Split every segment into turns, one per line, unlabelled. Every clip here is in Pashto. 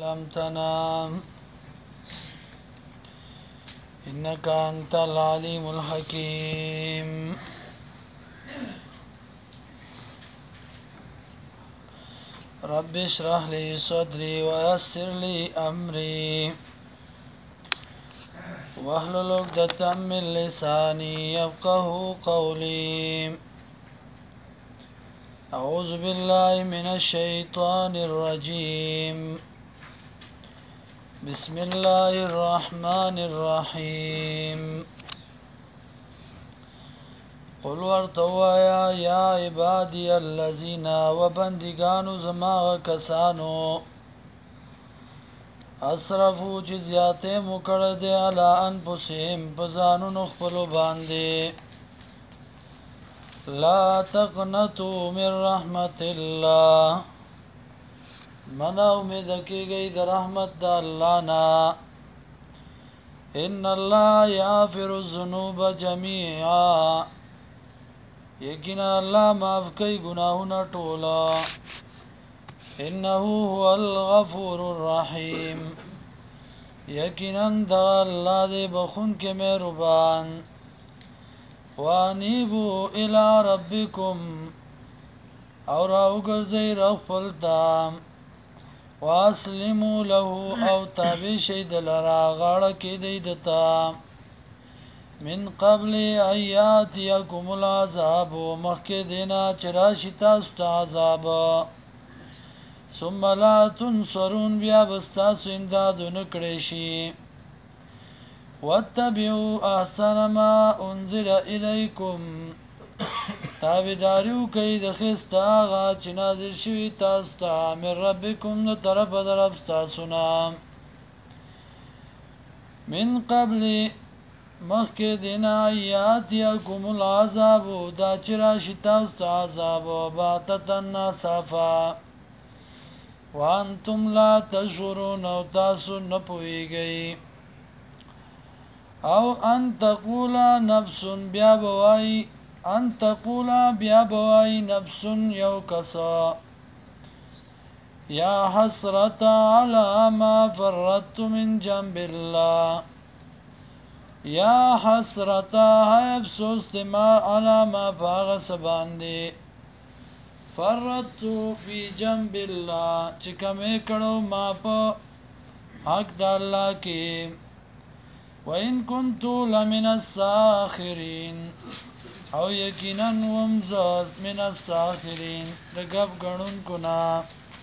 لم تنام إنك أنت العليم الحكيم رب اشرح لي صدري ويسر لي أمري واحلل عقدة من لساني يفقه قولي أعوذ بالله من الشيطان الرجيم بسم الله الرحمن الرحيم قل ورتوا يا عبادي الذين وبندگانو زما کسانو اسرفو چې زیاته مکړه دي علی انفسهم بزانو نخپلو باندې لا تقنطوا من رحمت الله من امید کیږي د رحمت د الله نه ان الله یغفر الذنوب جميعا یقینا الله معاف کوي ګناهونه ټوله انه هو الغفور الرحیم یقینا د الله دې بخون کې مهربان وانیبو الى ربکم اور او ګرځي رغفل تام واسلموا له او تابع شید لرا غاړه کې دی دتا من قبل ایات یکم العذاب مخکې دینا چراشی تاسو عذاب ثم لا تنصرون بیا بستاسو امدادو نکړی شي واتبعوا احسن ما انزل الیکم تابعداریو کوي د خسته هغه چې نازل شوي تاسو ته من ربکم د طرفه د رب ستاسو نه من قبل مخکې دینا ایات یکم العذاب دا چې راشي تاسو ته عذاب بغتة ناڅاپه وانتم لا تشعرون او تاسو نه پوهیږئ او ان تقول نفس بیا بوای ان تقول بیا بوای نفس یو کسا یا حسرت علی ما فرطت من جنب الله یا حسرت ہے افسوس ما علی ما فاغس باندې فرطت فی جنب الله چې کمې کړو ما په حق د الله کې وَإِن كُنتُ لَمِنَ السَّاخِرِينَ او یقینا ومزاز من الساخرین دگب گنون کنا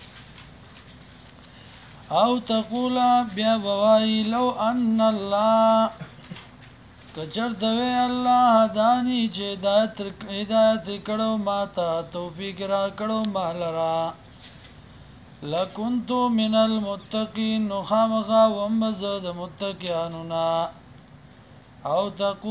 او تقولا بیا بوائی لو ان اللہ کچر دوی اللہ دانی چه ہدایت کڑو ماتا توفیق را کڑو مالرا لکنتو من المتقین نخامخا ومبزد متقیانونا او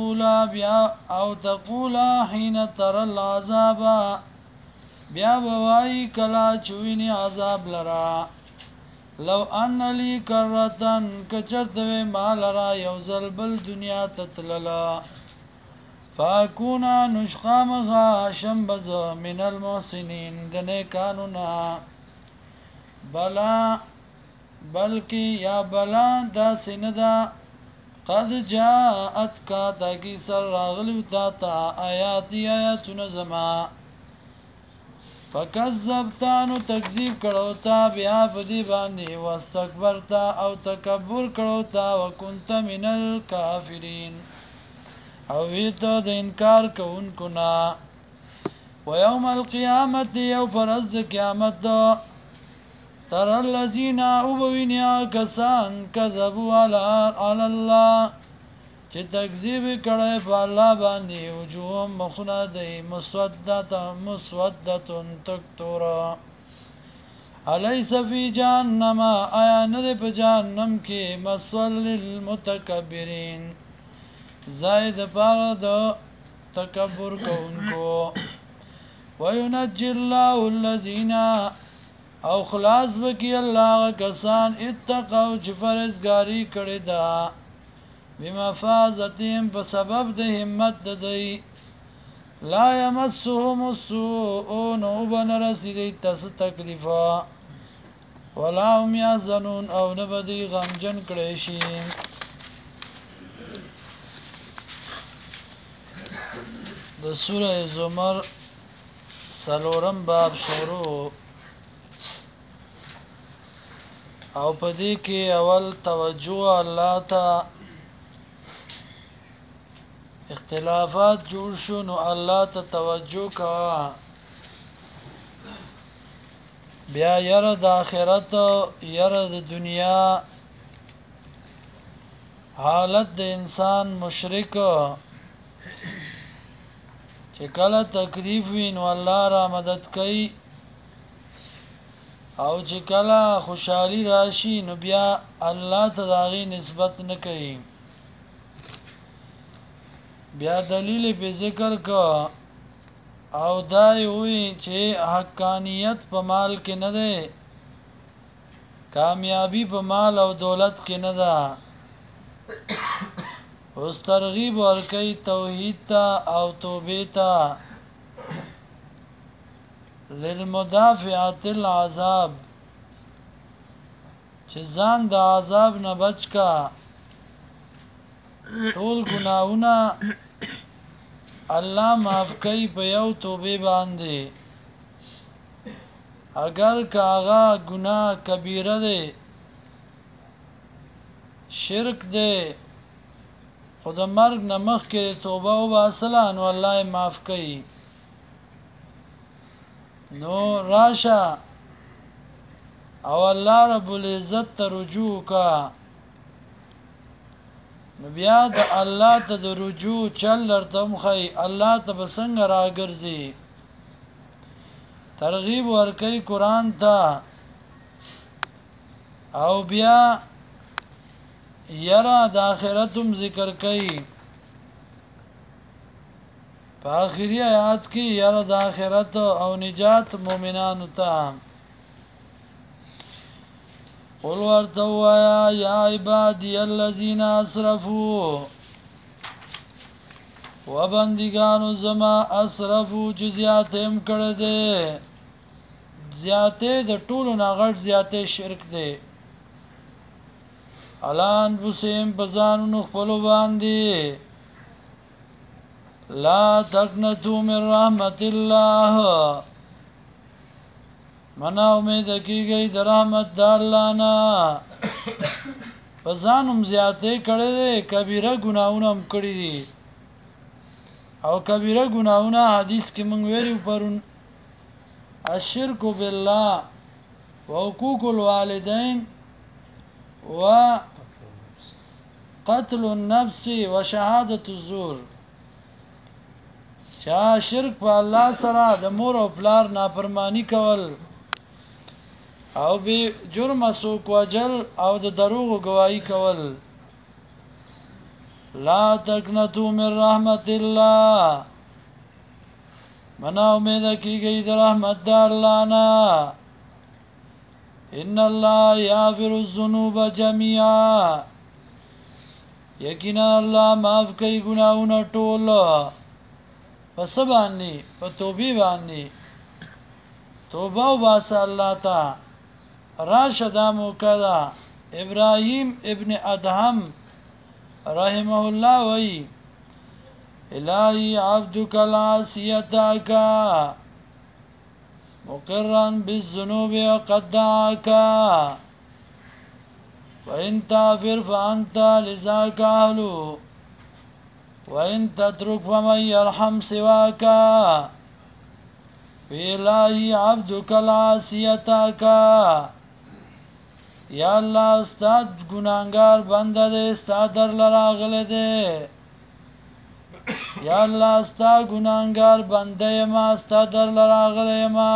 تقولا حين ترى العذاب بیا بوائی کلا چوینی عذاب لرا لو ان لی کرتن کچرتوی ما لرا یوزل بل دنیا تتللا فاکونا نشخامخا شنبز من المحسنین دنیکانونا بلا بلکی یا بلا دا سندا قد جاءت کا تاکی سر راغلو داتا آیاتی آیاتون زما فکذبتانو تکذیب کرو تا بیا پدی باندی واستکبرتا او تکبر کرو تا وکنت من الکافرین او ویتو د انکار کونکنا ویوم القیامت یو پرز د قیامت تر الذین اوبوینیا کسان کذبوا علی الله چې تکذیب کړي په الله باندې وجوههم مخونه دی مسودتون تکتورا الیس فی جهنم آیا نه دی په جهنم کې مسول للمتکبرین زائد پاره د تکبر کوونکو وینجی الله الذین او خلاص بکی الله کسان اتقوا چې فرزګاری کړی دا بمفازتهم په سبب د همت د دی لا یمسهم السوء نو بن رسیدی تس تکلیفا ولا هم یحزنون او نه به دوی غمجن کړی شي. د سوره زمر څلورم باب شروع او په دې کې اول توجه الله ته اختلافات جوړ شو نو الله ته توجه کوه. بیا یره د آخرت یره د دنیا حالت د انسان مشرک چې کله تکلیف وي نو الله را مدد کوي او چې کله خوشحالي راشي نو بیا الله ته داغي نسبت نه کوي. بیا دلیل په ذکر کا او دای وی چې حقانیت په مال کې نه ده، کامیابی په مال او دولت کې نه ده. اوس ترغیب ورکي توحید ته او توبې ته للمدافعه العذاب چې ځان د عذاب نه بچ کا. ټول ګناهونه الله معاف کوي په یو توبې باندې، اگر کاغه ګناه کبیره ده شرک ده خود مرگ نمخ کې توبه او باصله نو الله معاف کوي. نو راشه او الله رب العزت ته رجوع کا. نو بیا د الله ته د رجوع چل درته مخی الله ته بسنګ راګرځي. ترغیب ورکي قران ته او بیا یرا د آخرتم ذکر کوي. په آخري آیات کې یرا د آخرت او نجات مؤمنانو ته. قل ورتوایا یا عبادی الذین اسرفوا و بندگانو زما اسرفو چې زیاتم کړه دے. زیاته د ټولو نه غټ زیاته شرک دی. الان بوسیم بزانو خپل باندې لا تقنطوا من رحمت الله منا امید کیږي د رحمت د الله نه. بزانم زیاته کړه دے کبیره ګناونه هم کړی دي او کبیره ګناونه حدیث کې مونږ ویلو پرون الشرك بالله وحقوق الوالدين وقتل النفس وشهادة الزور. چا شرک په الله سره د مور او پلار نافرمانی کول او به جرم سوک وجل او د دروغ گواہی کول. لا تقنطوا من رحمت الله منا امید کیږي د رحمت د الله نه. ان الله یغفر الذنوب جميعا یقینا الله معاف کوي ګناهونه ټول. پس باندې په توبې باندې توبه وباسه الله ته. راشد موکدا ابراهیم ابن ادهم رحمه الله وی الہی عبدک العاصیتک مقرا بالذنوب قد دعاك وان تغفر فانت لذاك اهل وان تترك فمن يرحم سواك الہی عبدک العاصیتک. یا الله استاد ګناګار بنده دې استاد در لراغله دې. یا الله استاد ګناګار بنده ما استاد در لراغله ما.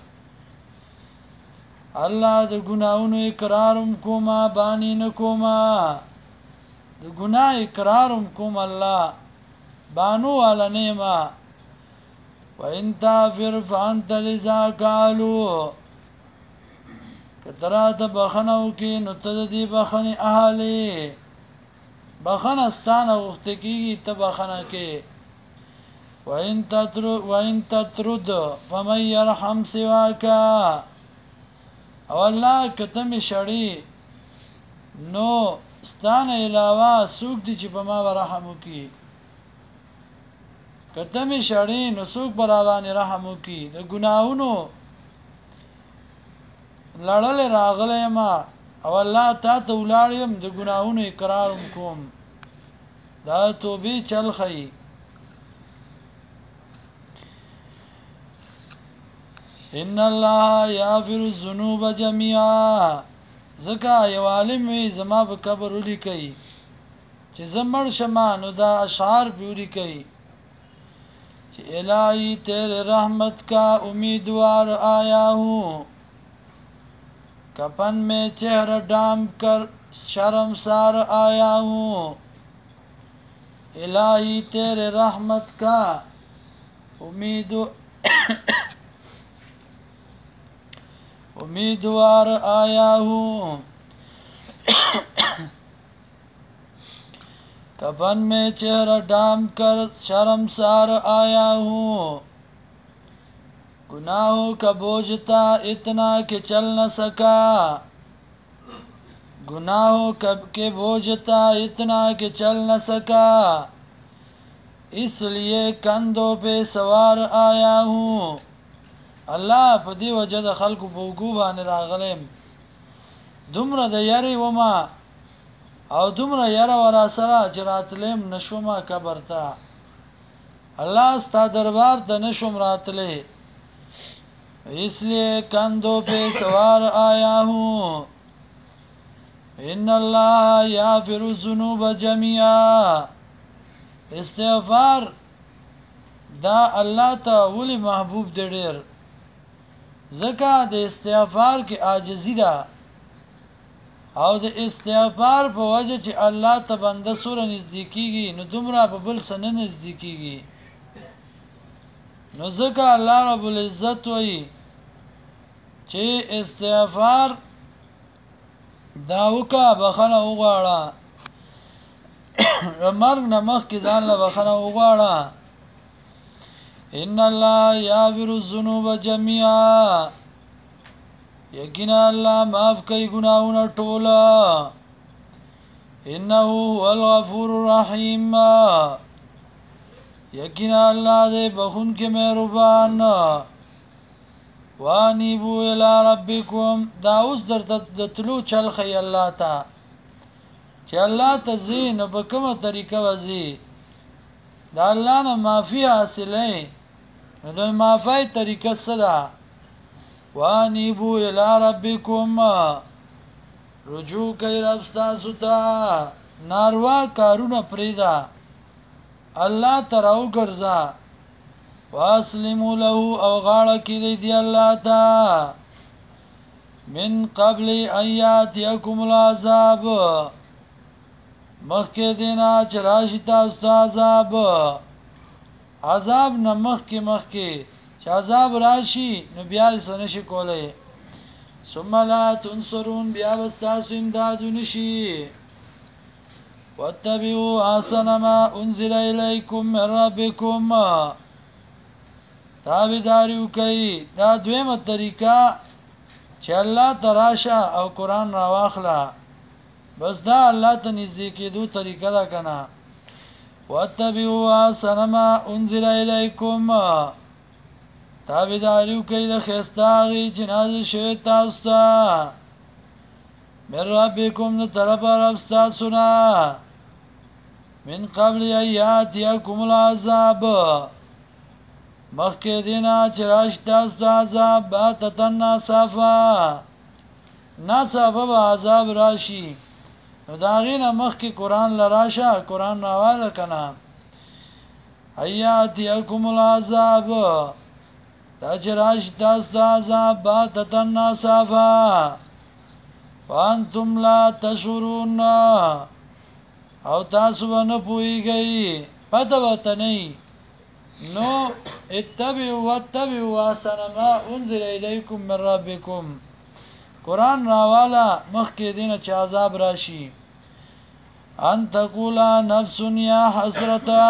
الله د ګناونو اقرارم کوما بانی نه کوما. د ګناه اقرارم کوم الله بانو والا نیما. وان تغفر فانت لذاك اهل کترا ته بخنو کې نو ته دې بخنه اهالي بخنه ستانه وخت کېږي ته بخنه کې. وان تطرد فمن يرحم سواك او الله کته می شړی نو ستانه علاوه سوق دي چې په ما ورحم وکي کته می شړی نو سوق براوانه رحم وکي د ګناہوں لړل راغله ما او الله تا ته ولاړم د ګناہوں اقرار کوم دا توبې چل خي ان الله یغفر الذنوب جميعا زکا یو عالم وی زما په قبر ولیکي چې زمړ شمه نو دا اشعار پیوري کوي چې الہی تیرے رحمت کا امیدوار آیا ہوں کپن میں چہرہ ڈام کر شرمسار آیا ہوں الہی تیرے رحمت کا امیدوار آیا ہوں کفن میں چہرہ ڈام کر شرمسار آیا ہوں گناہوں کا بوجھ تھا اتنا کہ چل نہ سکا گناہوں کے بوجھ تھا اتنا کہ چل نہ سکا اس لیے کندھوں پہ سوار آیا ہوں الله په دې وجه د خلکو په وګو باندې راغلم دومره د یاري وما او دومره یاره ورا سره جراتلم نشوما قبر ته الله ستا دربار ته نشوم راتله इसलिए कंधों पे सवार आया हूँ इन अल्लाह याफिर الذنوب जमिया استغفار دا الله ته ولی محبوب دی ډیر زکه د استغفار کې عاجزی ده او د استغفار په وجه چې الله ته بنده سره نزدیکیږي نو دومره په بل سره نزدیکیږي نو زکه الله رب العزت وایي چې استغفار دا وکا بخنه وغواړه مرګ نه مخکې ځان له بخنه وغواړه ان الله یغفر الذنوب جميعا یقینا الله معاف کوي ګناهونه ټول انه هو الغفور الرحیم یقینا الله دې بخون کې مهربان وانیبو الی ربکم دا اوس درته د تلو چل خی الله تا چې الله ته زین په کومه طریقه وځي دا الله نه معافی حاصله نو د معافی طریقه څه ده وانیبو الی ربکم رجوع کوي رب ستاسو ته ناروا کارونه پریدا الله تراو ګرځا واسلموا له او غاړه کې دی الله ته من قبل ایات یکم العذاب مخکې دینا چې راشي تاسو عذاب عذاب نه مخکې چې عذاب راشي نو بیا یې سنشي کولای ثم لا تنصرون بیا واستاسو امداد نشي واتبعوا احسن ما انزل الیکم من ربکم تابعداریو کوي دا دویمه طریقه چې الله تراشه او قران را واخلا بس دا الله ته نږدې کېدو طریقه ده کنه واتبعوا احسن ما انزل الیکم تابعداریو کوي د خستاغي چې نازل شوی تاسو ته من ربکم د طرف رب تاسو نه من قبل ایات یکم العذاب مخکې دینا چې راشي تاسو ته عذاب باتتن ناصافه به عذاب راشي نو دا غي نه مخکې قران لراشه قران راواله کنه ایات یکم العذاب دا چې راشي تاسو ته عذاب باتتن ناصافه وانتم لا تشعرون او تاسو باندې پويږئ پته وته نه نو اتبعوا واتبعوا احسن ما انزل الیکم من ربکم قران راوالا مخکې دینه چې عذاب راشي ان تقولا نفس یا حسرتا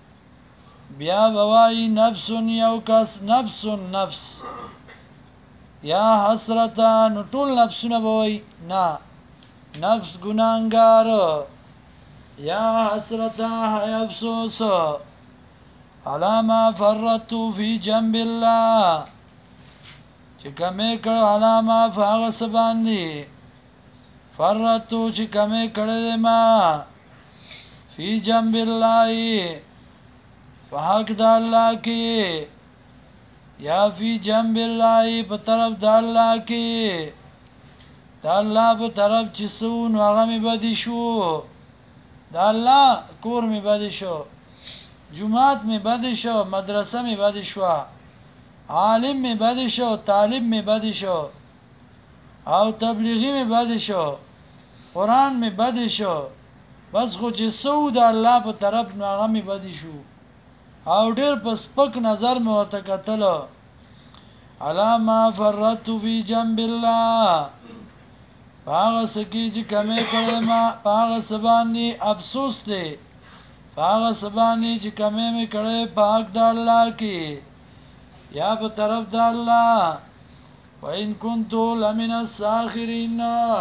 بیا بوای نفس یو کس نفس یا حسرتا نو ټول نفسونه به وای نه نفس ګناهګار یا حسرتا hay افسوس علامه فرطو فی جنب الله چې کمې کړ علامه فاغه سباندی فرطو چې کمې کړې ما فی جنب الله فحق د الله کې یا فی جنب الله په طرف د الله کې د الله په طرف چې سون هغه می بدی شو د الله کور می بدی شو جمعات می بدی شو مدرسه می بدی شو عالم می بدی شو طالب می بدی شو او تبلیغی می بدی شو قرآن می بدی شو بس خو چې سود الله په طرف نو هغه می بدی شو او ډیر په سپک نظر مې ورته کتل علامه فرت فی جنب الله هغه سکی چې کمې کړې ما هغه سبانی افسوس دی هغه سبانی چې کمې مې کړې پاک د الله کې یا په طرف د الله وان كنت لمن الساخرين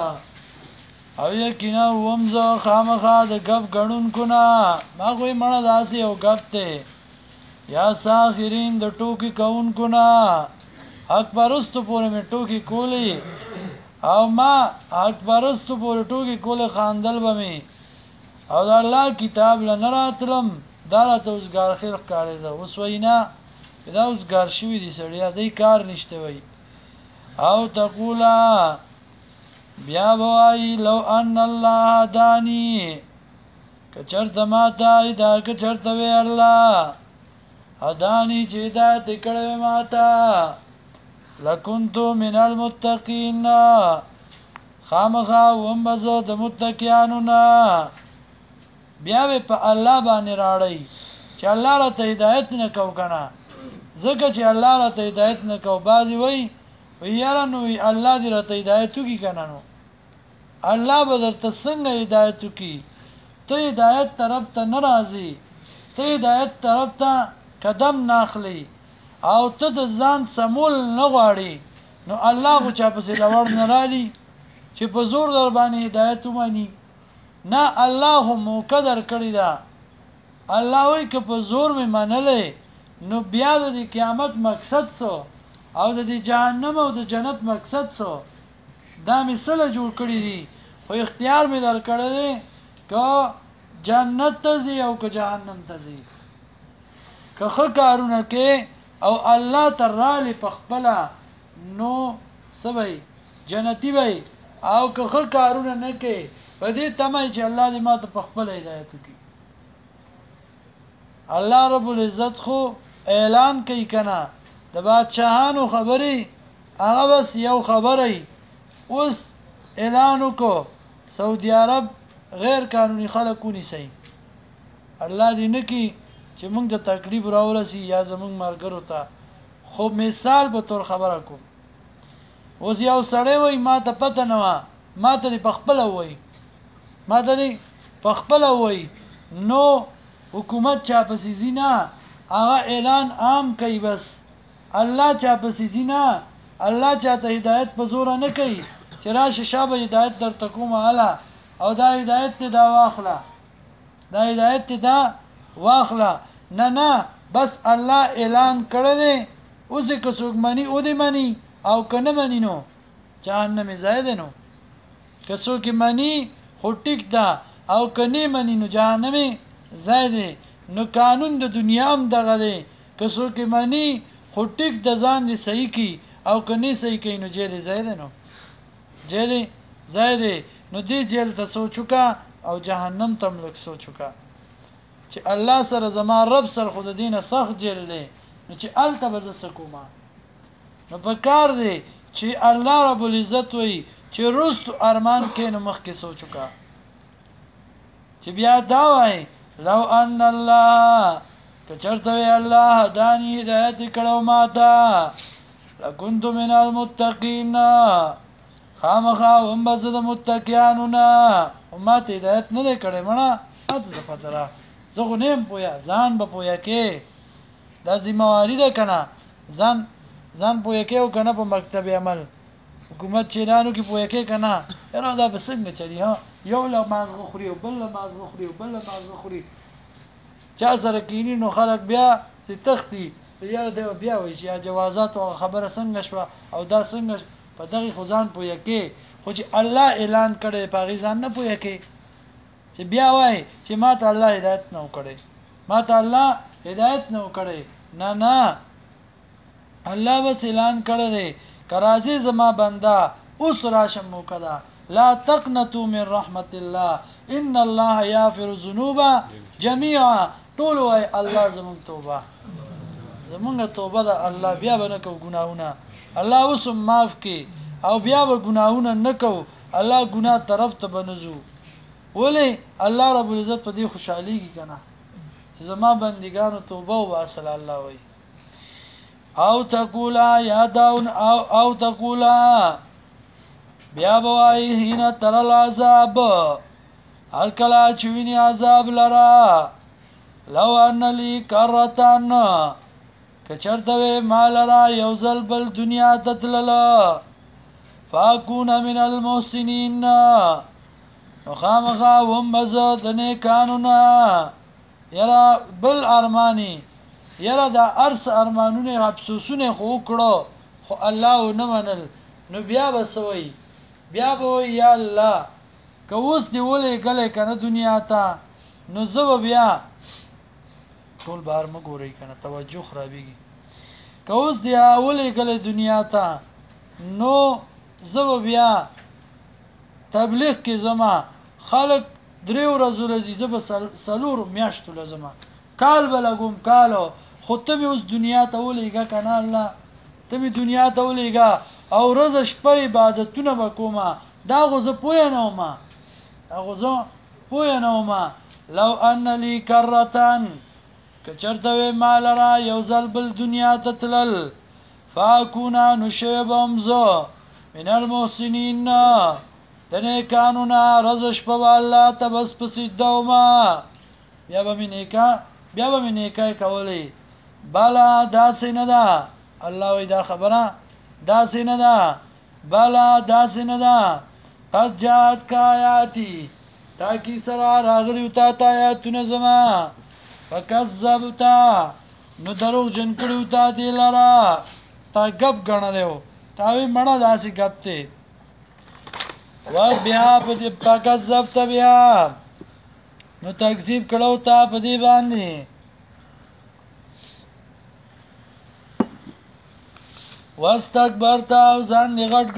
او یقینا ومزه خامخا د غب غړون کنا ما کوئی مړه داسي او غب ته یا ساخرین د ټوکی کون کنا اکبرستو پورې مې ټوکی کولی او ما اکبرستو پورې ټوکی کولی خاندل بمي او د الله کتاب لنراتلم دارته اوسګار خلق کاری ده اوس وینا دا اوسګار شوی دي سړیا دای کار نشته وای او تقولا بیا وای لو ان الله دانی کچرته ما دای دا کچرته وی الله ادانی چې دا تکړه ماتا لکنتو من المتقین خامخا ومبزه د متقیانو نا بیا په الله باندې راړی چې الله را ته هدایت نه کو کنه ځکه چې الله را ته هدایت نه کو بازی وای یاره نو الله دې را ته هدایت کی کنه نو الله به درته څنګه هدایت کی ته هدایت طرف ته ناراضي ته هدایت طرف ته قدم ناخلی او ته د ځان سمول نه غواړي نو الله خو چا پسې لور نه رالي چې په زور در باندې هدایت ومني نه الله هم قدر کړی دا الله وای که په زور مې منلې نو بیا د قیامت مقصد سو او د جهنم او د جنت مقصد سو دا مثال جوړ کړی دي خو اختیار مې در کړی دی که جنت ته ځي او که جهنم ته ځي که ښه کارونه کې او الله تعالی په خپل نو سبي جنتی وي او که ښه کارونه نه کې په دې تمه چې الله دې ماته په خپل هدایت وکړي الله رب العزت خو اعلان کوي کنه د بادشاہانو خبري هغه بس یو خبري اوس اعلان وکړو سعودي عرب غیر قانوني خلکونی سي الله دې نکي چې موږ د تکلیف راورسي یا زموږ مرګرو ته خو مثال به تور خبره کوم اوس یو سړی وای ما ته پته نه و ما ته پخپل وای ما ته پخپل وای نو حکومت چا پسې زینا هغه اعلان عام کوي بس الله چا پسې زینا الله چاته هدایت په زور نه کوي چې راشه شابه هدایت در تکوم اعلی او دا هدایت ته دا واخله دا هدایت ته دا واخله نه بس الله اعلان کړی دی اوس که څوک مني او دې مني او کنه مني نو جهنم زائد نو که څوک مني خو ټیک ده او کني مني نو جهنم زائد نو قانون د دنیا هم دغه دی که څوک مني خو ټیک د ځان دي صحیح کی او کني صحیح کی نو جیل زائد نو جیل زائد نو دې جیل ته سوچوکا او جهنم تم لک سوچوکا چې الله سره زما رب سره خود دینه سخت جیل دی نو چې الته بز سکوما نو په کار دی چې الله رب العزت وي چې رست ارمان کې نو مخ کې سوچوکا چې بیا دا وای لو ان الله کچرته وی الله دانی هدایت کړو ماته لکنت من المتقین خامخا هم بز د متقینانو نه امت هدایت نه کړي مړه اته زفتره زه نیم پویا ځان به پویا کې دا ذمہواری ده کنه ځان پوهه کې او کنه په مکتب عمل حکومت چیرانو کې پوهه کې کنه یاره دا به څنګه چلی ها یو لماز غخوري او بل لماز غخوري او بل لماز غخوري چا سره کینی نو خلک بیا تختی یا د بیا وایي چې جوازات او خبره څنګه شو او دا څنګه په دغه خزان پوهه کې خو چې الله اعلان کړي پاغي ځان نه پوهه کې چې بیا وای چې ما ته الله هدایت نه وکړي ما ته الله هدایت نه وکړي نه الله بس اعلان کړی دی کرازی زما بندا اوس راشم وکړه لا تقنطوا من رحمت الله ان الله یغفر الذنوب جميعا ټول وای الله زمون توبه زمونږ توبه ده الله بیا به نه کو ګناونه الله اوس معاف کی او بیا به ګناونه نه کو الله ګناه طرف ته بنزو ولی الله رب العزت په دې خوشحالي کی کنه چې زما بندګانو توبه او اصل الله وای او تقولا یاداون او تقولا بیا بوای هینا تر العذاب هر کلا چوینی عذاب لرا لو ان لی کرتان کچرتوی مال را یوزل بل دنیا تتللا فاکون من المحسنین نخامخا ومبزد نیکانونا یرا بل ارمانی یرا دا ارس ارمانونه افسوسونه خو کړو خو الله نه منل نو بیا بسوي بیا به یا الله که اوس دی ولې غلې کنه دنیا ته نو زو بیا ټول بار مګوري کنه توجه خرابېږي که اوس دی ولې غلې دنیا ته نو زو بیا تبلیغ کې زما خلق دریو ورځې لذي به سلور میاشتو لازمه کال بلګم کالو خو ته اوس دنیا ته ولېګه کنه الله ته دنیا ته ولېګه او ورځ شپه عبادتونه وکوما دا غوزه پوی نه ما دا غوزه پوی نه ما لو ان لی کرتان کچرته مال را یوزل بل دنیا تتلل فاکونا نشبم زو من المحسنین دنه قانونا رزش په الله تبس پسیدوما بیا به نیکه کولی بالا دا سیندا الله وی دا خبره دا سیندا بالا دا سیندا قد جات کایاتی تاکی سرا راغلی تا آیاتونه زما فکذبتا نو دروغ جن کړو تا دی لرا تا غب غنلو تا وی مړه داسي غب ته و بیا په دې فکذبت بیا نو تکذیب کړو تا په دې باندې واستكبرت او ځان دې غټ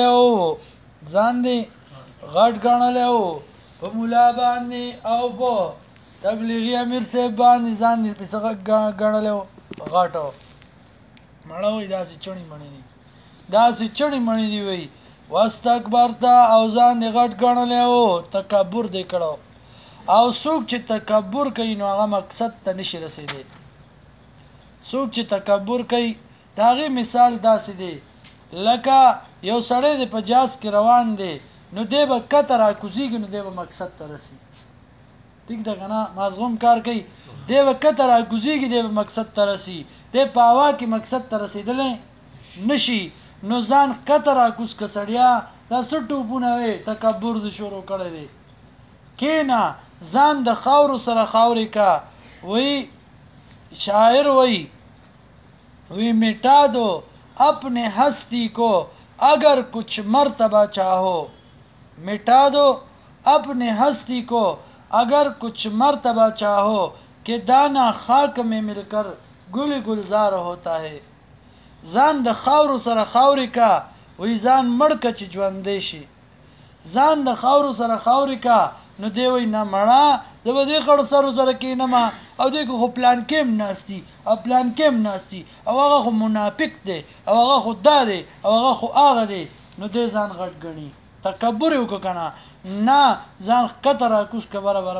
غنلو په مولا باندې او په تبلیغی امیر صاحب باندې ځان دې په څنګه غنلو غټو مړوي داسې چړی مڼي دی وای واستكبرت او ځان دې غټ غنلو تکبر دې کړو او څوک چې تکبر کوي نو هغه مقصد ته نشي رسیدي څوک چې تکبر کوي داغه مثال داسې دی لکه یو سړی د پجاز کې روان دی نو دی به کتر اکوزیږي نو دی به مقصد ته رسي ټیک ده کنه مازغم کار کوي دی به کتر اکوزیږي دی به مقصد ته رسي دی په هوا کې مقصد ته رسیدل نشي نو ځان کتر اکوز کسړیا دا سټوبونه وي تکبر د شروع کړی دی کینا ځان د خاور سره خاورې کا وی شاعر وی مٹا دو اپنے ہستی کو اگر کچھ مرتبہ چاہو مٹا دو اپنے ہستی کو اگر کچھ مرتبہ چاہو کہ دانا خاک میں مل کر گل گلزار ہوتا ہے ځان د خاور سره خاورې کا وی ځان مړ ک چې ژوندې شي ځان د خاور سره خاورې کا نو دی وی نه مړه د دې خړ سره کې نه ما او دغه خو پلان کېم ناشتي او هغه خو منافق دی او هغه خدا دی او هغه خو هغه دی نو دې ځان غټ غني تکبر وکړه نه ځان کتر کوس ک برابر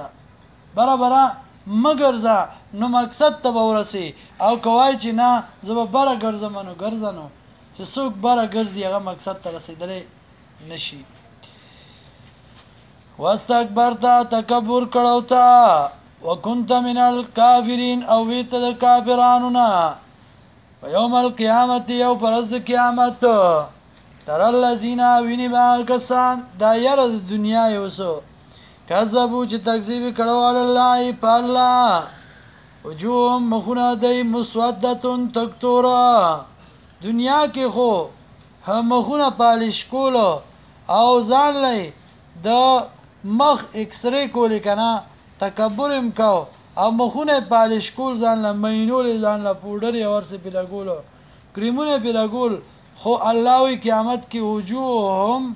مګرزا نو مقصد ته ورسي او کوای چې نه زب بره ګرځنو چې څوک بره ګرځي هغه مقصد ته رسیدلې نشي واستكبرت تکبر کړو تا وکنت من الکافرین او ویت د کافرانو نه و یوم القیامت یو پرز قیامت تر الذین ویني با کسان دا یره د دنیا یوسو کذبو چې تکذیب کړو علی الله په الله وجوههم مخونه دی مسودتون تکتورا دنیا کې خو هم مخونه پالش کولو او ځان لای د مخ ایکس ری کولی کنه تکبر هم کو او مخونه پالش کول ځان له مینول ځان له پودر یا ورسې په لګولو کریمونه په لګول خو الله وی قیامت کې وجوههم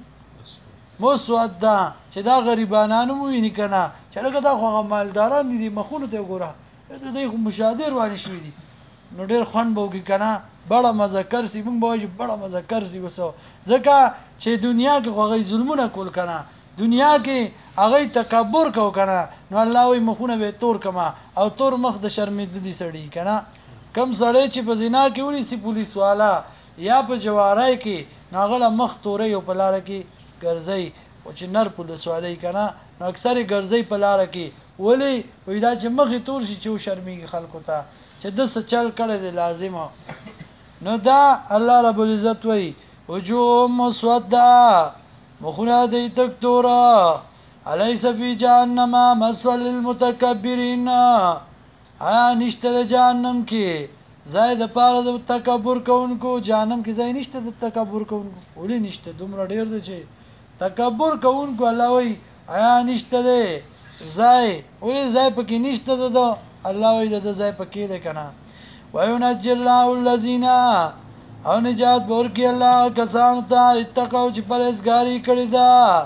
مسوده چې دا غریبانانو مو ویني کنه چې لکه دا خو مالداران دي مخونه ته ګوره دې خو مشاهده روان شوی دي نو ډېر خوان بوږي کنه بڑا مذکر سی مونږ به بڑا مذکر سی وسو ځکه چې دنیا کې خو غي ظلمونه کول کنه دنیا کې هغه تکبر کو کنه نو الله وي مخونه به تور کما او تور مخ د شرمېدلي سړی کنه کم سړی چې په زنا کې ونی سی پولیس والا یا په جوارای کې ناغله مخ تورې او په لار کې ګرځي او چې نر پولیس والی کنه نو اکثر ګرځي په لار کې ولی وې دا چې مخ تور شي چې شرمېږي خلکو ته چې د څه چل کړي دی لازمه نو دا الله رب العزت وی وجوه مسوده مخونه دی تکتورا الیس فی جهنم مثوى للمتکبرین آیا نشته د جهنم کې زائد پاره د تکبر کوونکو جهنم کې ځای نشته د تکبر کوونکو ولی نشته دومره ډیر دی چې تکبر کوونکو الله وی آیا نشته دی ځای ولی ځای پکې نشته د الله وی د ځای پکې ده کنه وينجي الله الذين او نجات ورکی الله کسان ته اتقوا چې پرهیزګاری کړی دا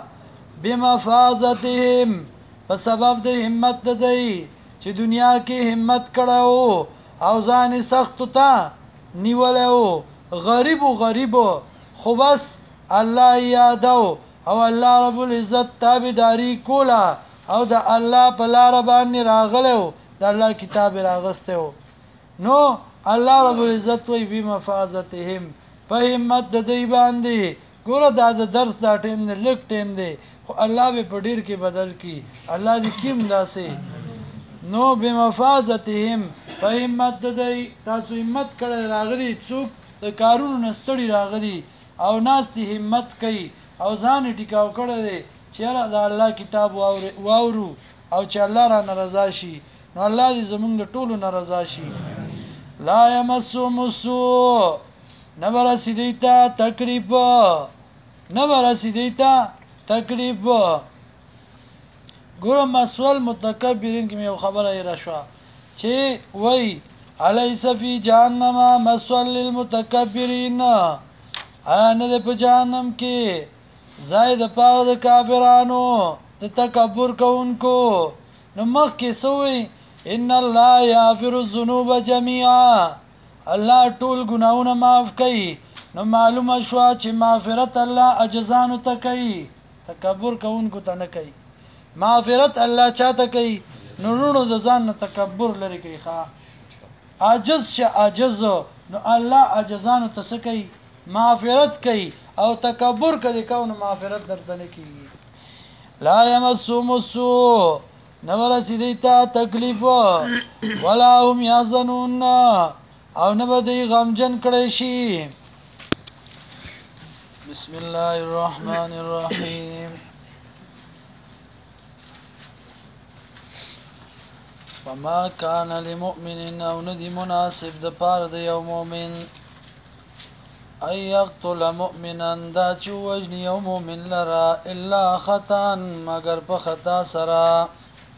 بمفازتهم په سبب د همت د دی چې دنیا کې همت کړو او ځان سخت ته نیولو غریب خو بس الله یادو او الله رب العزت تابعداري کولا او د الله په لار باندې راغلو د الله کتاب راغستو نو الله رب العزت وی بمفازتهم په همت د دی باندې ګوره دا د درس دا ټیم نه لک ټیم دی خو الله به په ډیر کې بدل کی الله دې کیم داسې نو بمفازتهم په همت د دی تاسو همت کړه راغلی څوک د کارونو نستړي راغلی او ناس ته همت کوي او ځان ټیکاو کړه دی چې دا الله کتاب واورو او چې الله را ناراضه شي نو الله دې زمونږ ټولو ناراضه شي لا یمسهم السوء نبر سیدیتا تکلیف نبر سیدیتا تکلیف ګورم مسول متکبرین کې یو خبره یې راشوا چې وای الیس فی جهنم مسول للمتکبرین نه په جهنم کې زائد پاره د کافرانو د تکبر کوونکو نو مخ کې سوې ان الله یغفر الذنوب جميعا الله ټول ګناونه معاف کوي نو معلومه شو چې مغفرت الله اجزانو ته کوي تکبر کوونکو ته نه کوي مغفرت الله چاته کوي نو ورونو د ځان نه تکبر لري کوي ښا عاجز شه عاجز نو الله اجزانو ته څه کوي مغفرت کوي او تکبر کوي نو مغفرت درته نه کوي لا یمسهم السوء نور سیدیتا تکلیف ولا هم یحزنون او نه به دی غمجن کړي شي بسم الله الرحمن الرحیم وما كان لمؤمن او ندی مناسب د پاره د یو مؤمن ای یقتل مؤمنا دا چې وجنی یو مؤمن لرا الا خطا مگر په خطا سره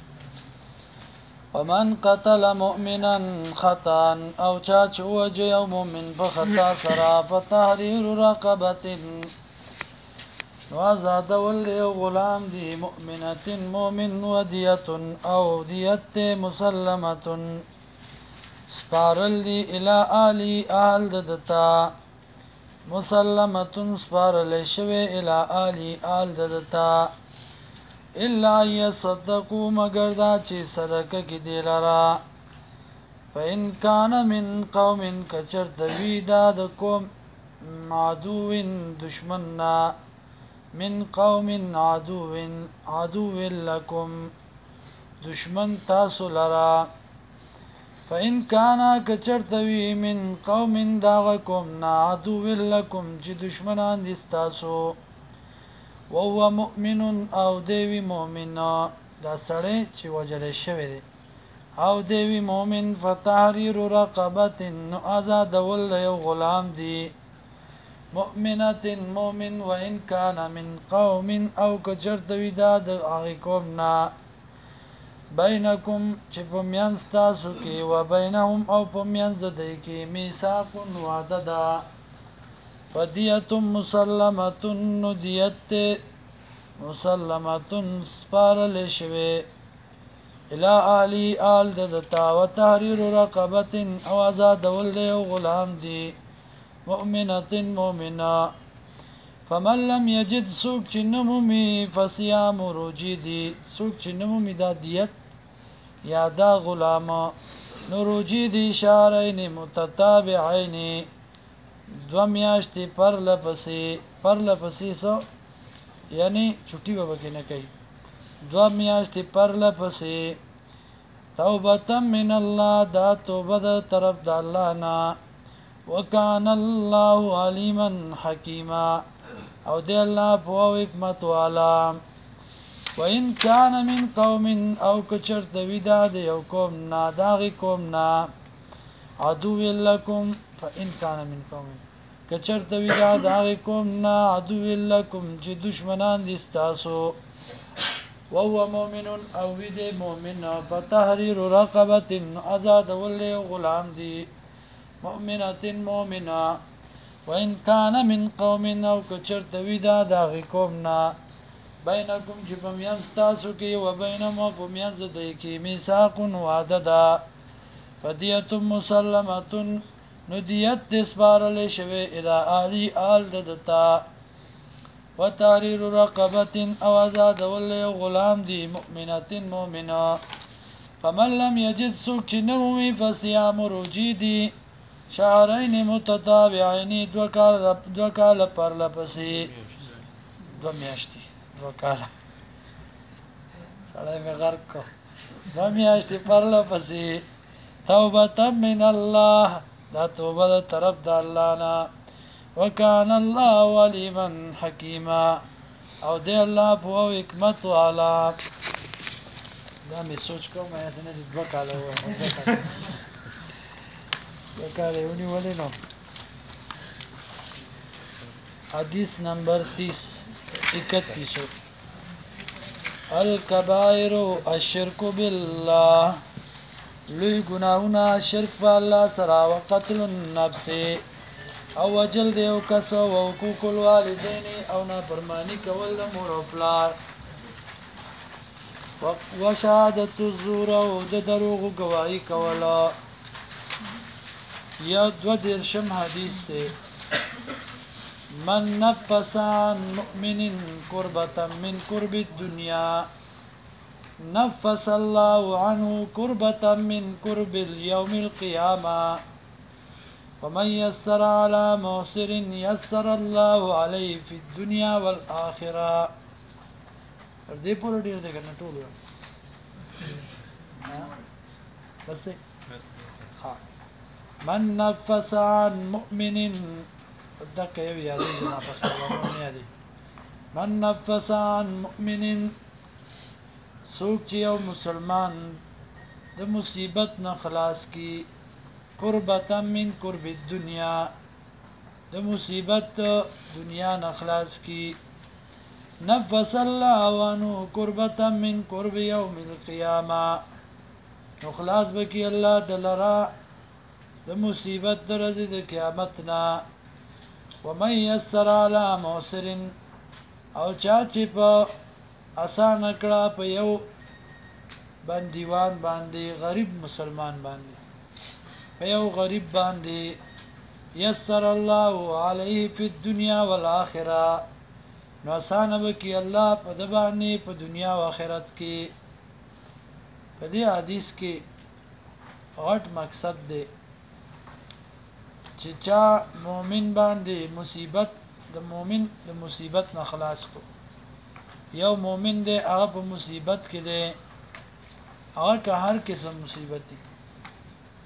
ومن قتل مؤمنا خطا او چا چې وجه یو مؤمن په خطا سره فتحرير رقبه نو آزاد ول غلام دی مؤمنه مؤمن ودیه او دیت مسلمه سپارل دی الى آلی آل ددتا مسلمه سپارل شوی الى آلی آل ددتا الا يصدقوا مگر دا چې صدقه کې دی لرا فإن كان من قوم کچر دوی دا د قوم عدوین دشمننا من قوم عدو لكم دشمن تاسو لرا فإن كان کچرتوی من قوم داغ قوم نا عدو لکم چې دشمنان دي ستاسو وهو مؤمن او دیوی مؤمن دا سړی چې وجل شوی دی او دیوی مؤمن فتحریر رقبت نو آزاد ول یو غلام دی مؤمنت مؤمن وإن كان من قوم او کچرتوی دا د هغه قوم نا بینکم چې په میانځ تاسو کې و بینهم او په میانځ د دوی کې میثاق وعده ده فدیة مسلمة نو دیت مسلمة سپارل شوی الى آلی آل ددتا و تحریر رقبت او آزادول دیو غلام دی مؤمنة مؤمنة فمن لم یجد سوک چې نمومی فصیام روجی دی سوک چې نمومی دا دیت یا دا غلام نو روجی دی شهرین متتابعین دو میاشتې پرلپسې سو یعنی چټي به کې نه کوي دو میاشتې پرلپسې توبه من الله دا توبه د طرف د الله نه وکان الله علیما حکیما او دی الله په حکمت والا وإن كان من قوم او کچرت ودا د یو قوم نا داغي قوم نا عدو لکم فإن كان من قوم کچرت ودا داغي قوم نا عدو لکم چې دشمنان دي تاسو وهو مؤمن او دې مؤمن فتحرير رقبه آزاد ول غلام دي مؤمنه مؤمنه وإن كان من قوم او کچرت ودا داغي قوم نا بینکم چې په میانځ تاسو کې و بینهم په میانځ د کې میثاق وعده ده فدیة مسلمة نو دیت د سپارل شوی الی آلی آل ددتا و تحریر رقبة او آزادول غلام دی مؤمنة مؤمنة فمن لم یجد سوک چې نمومی فصیام روجی دی شهرین متتابعین دو کال پرلپسې دو میاشتې وکاله سړی مې غرق کو دو میاشتې پرلپسې توبه من الله دا توبه د طرف د الله نه وکان الله علیما حکیما او دی الله په حکمت والا دا مې سوچ کوم چې نه دوه کاله دوه کاله ونیولې نو حدیث نمبر 31 الکبائر الشرک بالله لوی گناهونه شرک په الله سره او قتل النفس او وجل دیو کس او حقوق الوالدین او نافرمانی کول د مور او پلار وشهادت الزور او د دروغ گواہی کولا یا دو درشم حدیث ته من نفس عن مؤمن كربة من كرب الدنيا نفس الله عنه كربة من كرب اليوم القيامة ومن يسر على معسر يسر الله عليه في الدنيا والآخرة دې پور ډیر دې کنه ټول بس ها من نفس عن مؤمن دکه یو یادې نه په خبرونه یادې من نفس عن مؤمن سوک چې یو مسلمان د مصیبت نه خلاص کی قربتا من قرب الدنیا د مصیبت دنیا نه خلاص کی نفس الله عنه قربتا من قرب یوم القیامه نو خلاص بکی الله دلرا د مصیبت درځي د قیامت نه ومن يسر على معسر او چا چې په آسان کړه په یو بندیوان باندې غریب مسلمان باندې په یو غریب باندې يسر الله عليه في الدنيا والآخرة نو آسان وکي الله په د باندې په دنیا او آخرت کې په دې حدیث کې غټ مقصد دی چې چا مؤمن باندې مصیبت د مؤمن د مصیبت نه خلاص کو یو مؤمن دی هغه په مصیبت کې دی هغه که هر قسم مصیبت دی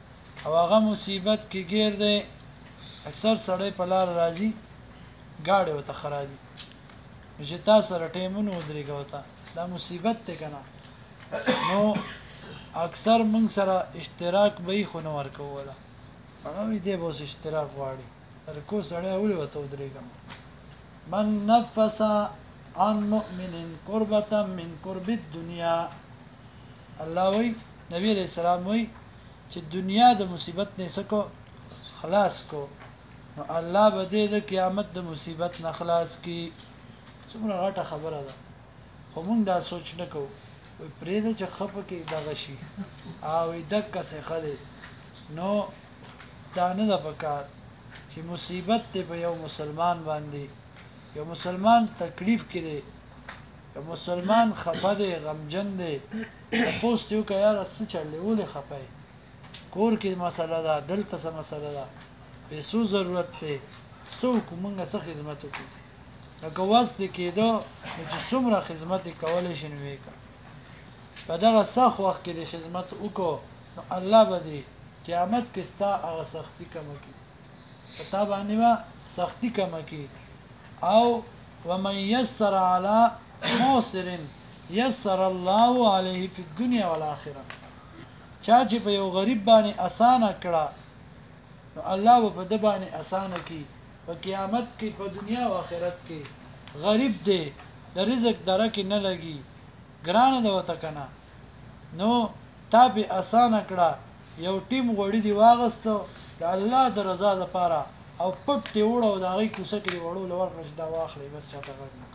او هغه مصیبت کې ګیر دی اکثر سړی په لار راځي گاډي وته خرابي چې تاسو سره ټیمونو ودرېږه وته دا مصیبت ته کنه نو اکثر موږ سره اشتراک به خو نه ورکوله هغه دې به اشتراک غواړي تر کو سړی اولې وته ودرېږه من نفس عن مؤمن قربة من قرب الدنيا الله وی نبی علیہ السلام وی چې دنیا د مصیبت نه سکو خلاص کو نو الله به دې د قیامت د مصیبت نه خلاص کی څومره غټه خبره ده خو موږ دا سوچ نه کوو وي پرې د چې خپ کې دغه شي او دک څه خله نو دا نه ده پکار چې مصیبت ته په یو مسلمان باندې یو مسلمان تکلیف کړي یو مسلمان خفه دی غمجن دی پوسټ یو که یار څه چلې ولې خفه کور کې مسله ده دلته څه مسله ده پیسو ضرورت دی څوک مونږه څه خدمت وکړو لکه واسط کېدو چې څومره خدمت کولای شي نو وکړه په دغه سخت وخت کې د خدمت وکړو نو الله به دې قیامت کې ستا هغه سختی کم کړي په تا باندې به سختی کم کړي او ومن يسر على موسر يسر الله عليه في الدنيا والآخرة چا چې په یو غریب باندې اسانه کړه نو الله په د باندې اسانه کی په قیامت کې په دنیا او آخرت کې غریب دی د رزق درکې نه لګي ګران دی وته کنه نو تا به اسانه کړه یو ټیم غوړي دی واغستو د الله د رضا لپاره او پټ تی وړو دا غي کوسه کې وړو لور نشدا واخلې بس چاته غږ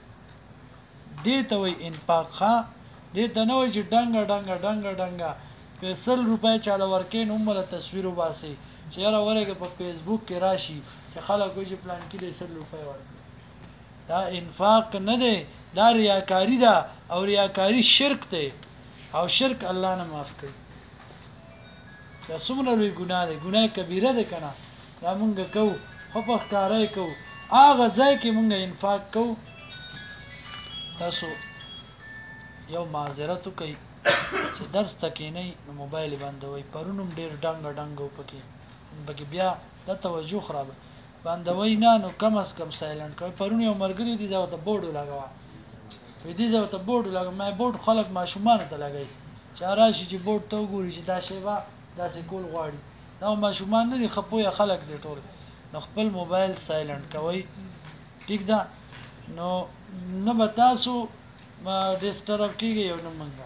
دې ته وای انفاق ښا دې ته نه وای چې ډنګ په 100 روپۍ چاله ورکې نو مله تصویر وباسي چې را ورګه په فیسبوک کې راشي چې خلک وایي پلان کې 100 روپۍ ورکړي دا انفاق نه دی دا ریاکاری ده او ریاکاری شرک دی او شرک الله نه معاف کوي دا څومره لوی ګناه دی ګناه کبیره ده کنه دا مونږ کوو خو په ښکارای کوو هغه ځای کې مونږ انفاق کوو تاسو یو معذرت کوي چې درس تکې نه نو موبایل باندې پرونم ډیر ډنګ پکې بیا د توجه خراب باندې نه نو کم از کم سایلنت کوي پرون یو مرګري دي ځاو ته بورډ لګاوه وې دي ځاو ته بورډ لګا مې بورډ خلک ماشومان ته لګای چې راشي چې بورډ ته وګوري چې دا شی وا داسې کول غواړي دا ماشومان نه دي خپو یا خلک دي ټول نو خپل موبایل سایلنت کوي ټیک ده نو نه به تاسو ما ډیسټرب کیږي یو نه منګه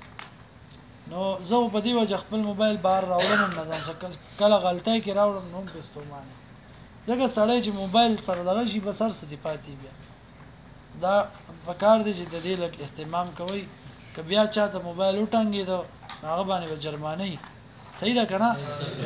نو زه په دې وجه خپل موبایل بار راوړم نه ځم کله غلطۍ کې راوړم نو په استعمال ځکه سړی چې موبایل سره دغه شي به سر ستې پاتې بیا دا پکار دی چې د دې لږ اهتمام کوي که بیا چا ته موبایل وټنګي دا هغه باندې به جرمانه صحیح ده کنه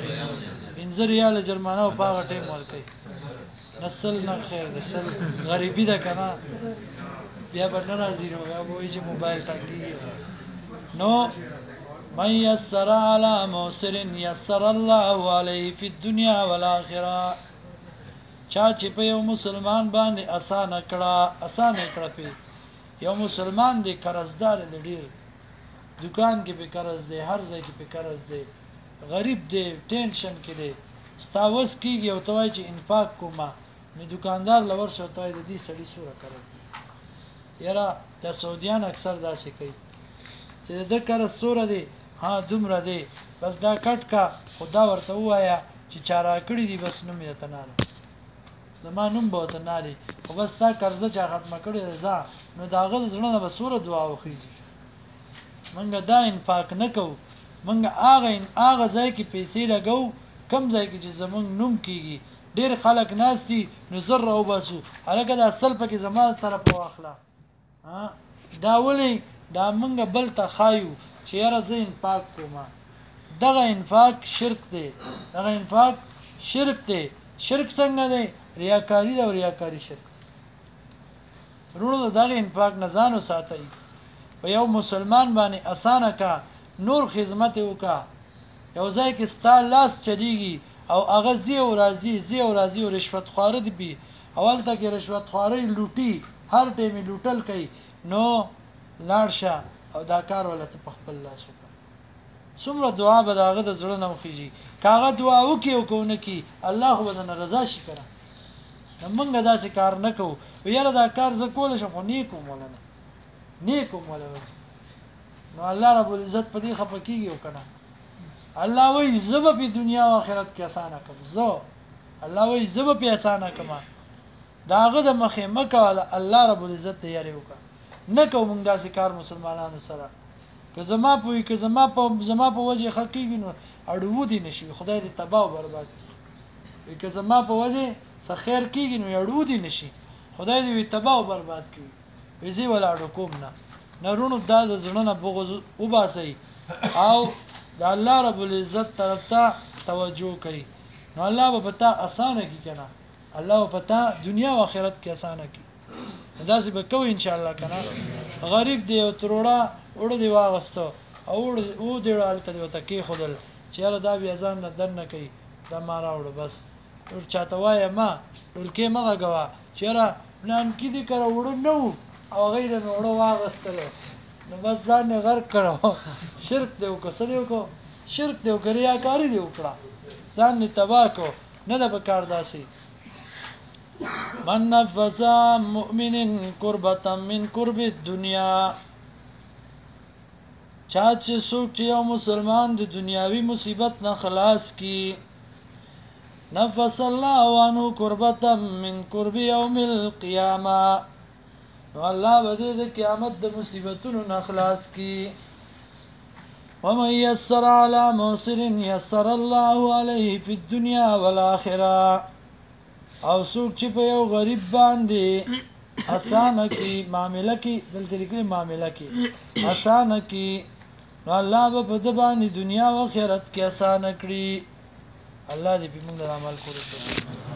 15 ریال جرمانه او پاغه ټیم ورکړي نسل نه خیر ده سل غریبی ده کنه بیا به ناراضي نو بیا وایي چې موبایل ټنګي نو من يسر على موسر يسر الله عليه في الدنيا والآخرة چا چې په یو مسلمان باندې اسانه کړه په یو مسلمان دی قرضدار دی ډیر دکان کې به قرض دی هر ځای کې به قرض دی غریب دی ټینشن کې دی ستاوس کېږي او توای چې انفاق کومه نو دکاندار لور شوتای د دې سړی سوره قرض دی یاره د سعودیان اکثر داسې کوي چې د قرض سوره دی ها دومره دی بس دا کټ کا خدا ورته وایا چې چارا کړی دی بس نوم یې تناله زمانوم به تنالي خو بس تا قرضه چا ختمه کړی ځا نو داغه زړه به سوره دعا وخیږي منګه دا انفاق نه کوو منګه هغه ځای کې پیسې لګو کم ځای کې چې زمونږ نوم کیږي ډیر خلک ناشتي نو زر او باسو هغه د اصل پکې زمال طرف واخلا ها دا ولي دا منګه بل ته خایو چې یاره زه انفاق کوم دغه انفاق شرک دی شرک څنګه دی ریاکاری دا ریاکاری شرک ورونو دغه انفاق نه ځانو ساتي په یو مسلمان باندې اسانه کا نور خدمت وکا یو ځای کې ستا لاس چلیږي او هغه زی او راضي او رشوت خوار دی بي اول ته کې رشوت خواري لوټي هر ټیم لوټل کوي نو لاړشه او دا کار ولته په خپل لاس وکړه څومره دعا به داغه د زړه نه وخیږي کاغه دعا وکي او کو نه کی الله خو بدن رضا شي کړه موږ داسې کار نه کوو یاره دا کار ز کول شم خو نیکو مولانا نیکو مولانا نو الله رب العزت په دې خپکیږي وکنه الله وای زب په دنیا او آخرت کې اسانه کوم زه الله وای زب په اسانه کما داغه د مخه مکه الله رب العزت ته یاري وکړه نه کوم موږ داسې کار مسلمانانو سره که زما په وجه حقیقي نو اړو دي نشي خدای دې تباہ او برباد کړي که زما په وجه څه خیر کیږي نو اړو دي نشي خدای دې تباہ او برباد کړي وزي ولا اړو کوم نه نرونو دا د زړه بغض وباسي او د الله رب العزت طرف ته توجه کوي نو الله به پتا اسانه کی کنه الله به پتا دنیا او آخرت کې اسانه کی دا څه به کوي ان شاء الله کنه غریب دی او تروړه وړ دی واغستو او دی حالت دی وته کې خدل چیرې دا بیا ځان نه دن کوي دا ما راوړ بس ور چاته وای ما ورکه مغه غوا چیرې پلان کې دي کړه وړ نو او غیر نو وړ واغستل نو بس ځان غر کړو شرک دیو کو سدیو کو شرک دیو کریا کاری دیو کړه ځان نه تبا کو نه د بکار داسي من نفس مؤمن قربتا من قرب الدنيا چا چې څوک چې یو مسلمان د دنیاوي مصیبت نه خلاص کی نفس الله عنه قربتا من قرب يوم القيامه نو الله به د قیامت د مصیبتونو نه خلاص کی ومن يسر على موسر يسر الله عليه في الدنيا والآخرة او څوک چې په یو غریب باندې اسانه کی معاملې کی دلته لیکلي معاملې کی اسانه کی نو الله به په د باندې دنیا او آخرت کې اسانه کړي الله دې په موږ عمل کړو